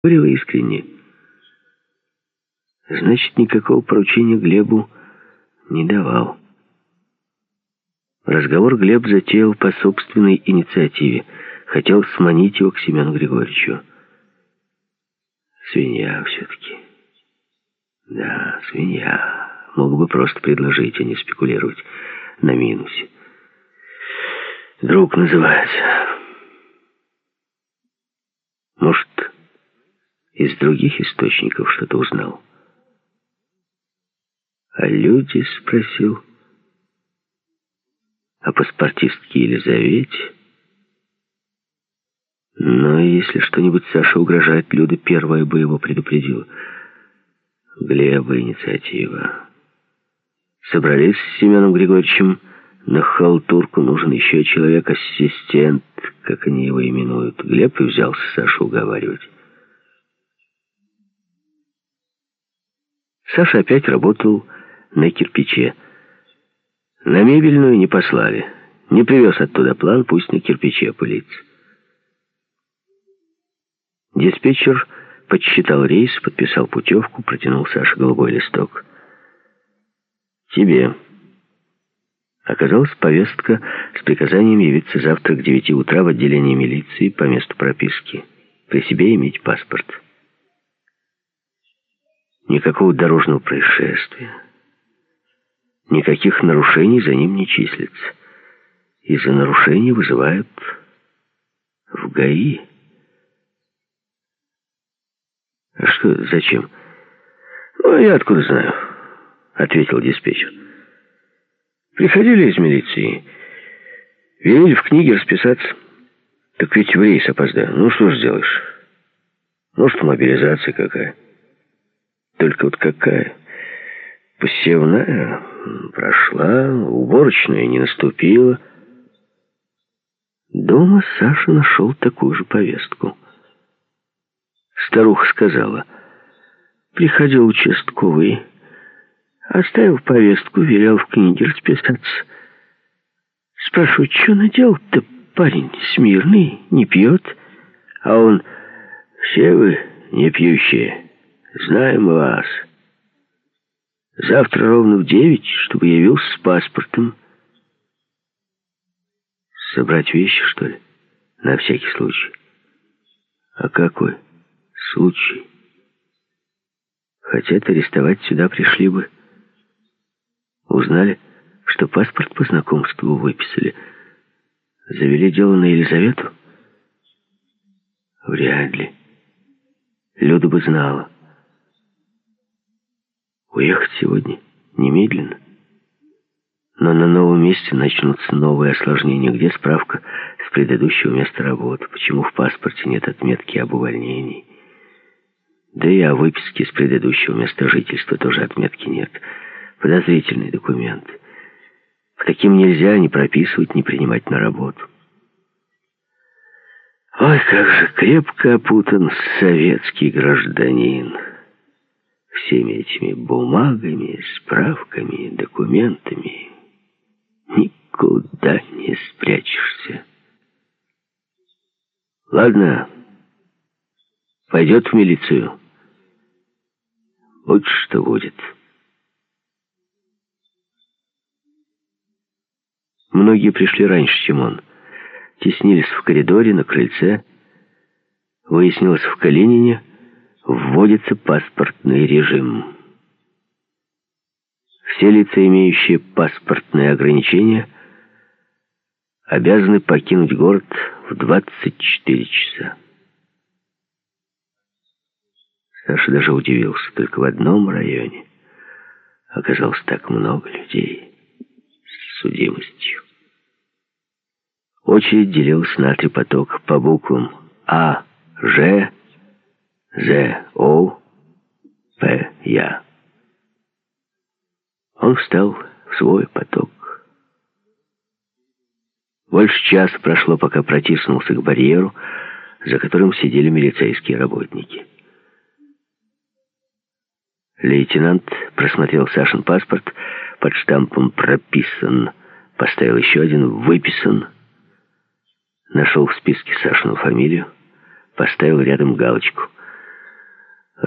Говорила искренне. Значит, никакого поручения Глебу не давал. Разговор Глеб затеял по собственной инициативе. Хотел сманить его к Семену Григорьевичу. Свинья все-таки. Да, свинья. Мог бы просто предложить, а не спекулировать на минусе. Друг называется. Может, из других источников что-то узнал. О люди спросил. О паспортистке Елизавете. Но если что-нибудь Саше угрожает, Люда первая бы его предупредила. Глеба инициатива. Собрались с Семеном Григорьевичем на халтурку. Нужен еще человек-ассистент, как они его именуют. Глеб и взялся Сашу уговаривать. Саша опять работал на кирпиче. На мебельную не послали. Не привез оттуда план, пусть на кирпиче пылится. Диспетчер подсчитал рейс, подписал путевку, протянул Саше голубой листок. «Тебе». Оказалась повестка с приказанием явиться завтра к 9 утра в отделение милиции по месту прописки. При себе иметь паспорт. Никакого дорожного происшествия. Никаких нарушений за ним не числится. И за нарушение вызывают в ГАИ. А что, зачем? Ну, я откуда знаю, ответил диспетчер. Приходили из милиции. Велели в книге расписаться. Так ведь в рейс опоздаю. Ну, что ж сделаешь? Может, мобилизация какая. Только вот какая? Посевная прошла, уборочная не наступила. Дома Саша нашел такую же повестку. Старуха сказала: приходил участковый, оставил повестку, велел в книге расписаться. Спрашиваю, что наделал-то, парень смирный, не пьет? А он: все вы не пьющие, знаем вас. Завтра ровно в 9, чтобы явился с паспортом. Собрать вещи, что ли? На всякий случай. А какой случай? Хотят арестовать, сюда пришли бы. Узнали, что паспорт по знакомству выписали. Завели дело на Елизавету? Вряд ли. Люда бы знала. Уехать сегодня немедленно. Но на новом месте начнутся новые осложнения. Где справка с предыдущего места работы? Почему в паспорте нет отметки об увольнении? Да и о выписке с предыдущего места жительства тоже отметки нет. Подозрительный документ. По таким нельзя ни прописывать, ни принимать на работу. Ой, как же крепко опутан советский гражданин. Всеми этими бумагами, справками, документами. Никуда не спрячешься. Ладно, пойдет в милицию. Будь что будет. Многие пришли раньше, чем он. Теснились в коридоре, на крыльце. Выяснилось, в Калинине вводится паспортный режим. Все лица, имеющие паспортные ограничения, обязаны покинуть город в 24 часа. Саша даже удивился, только в одном районе оказалось так много людей с судимостью. Очередь делилась на 3 потока по буквам А, Ж, З, О, П, Я. Он встал в свой поток. Больше часа прошло, пока протиснулся к барьеру, за которым сидели милицейские работники. Лейтенант просмотрел Сашин паспорт, под штампом «Прописан», поставил еще один «Выписан», нашел в списке Сашину фамилию, поставил рядом галочку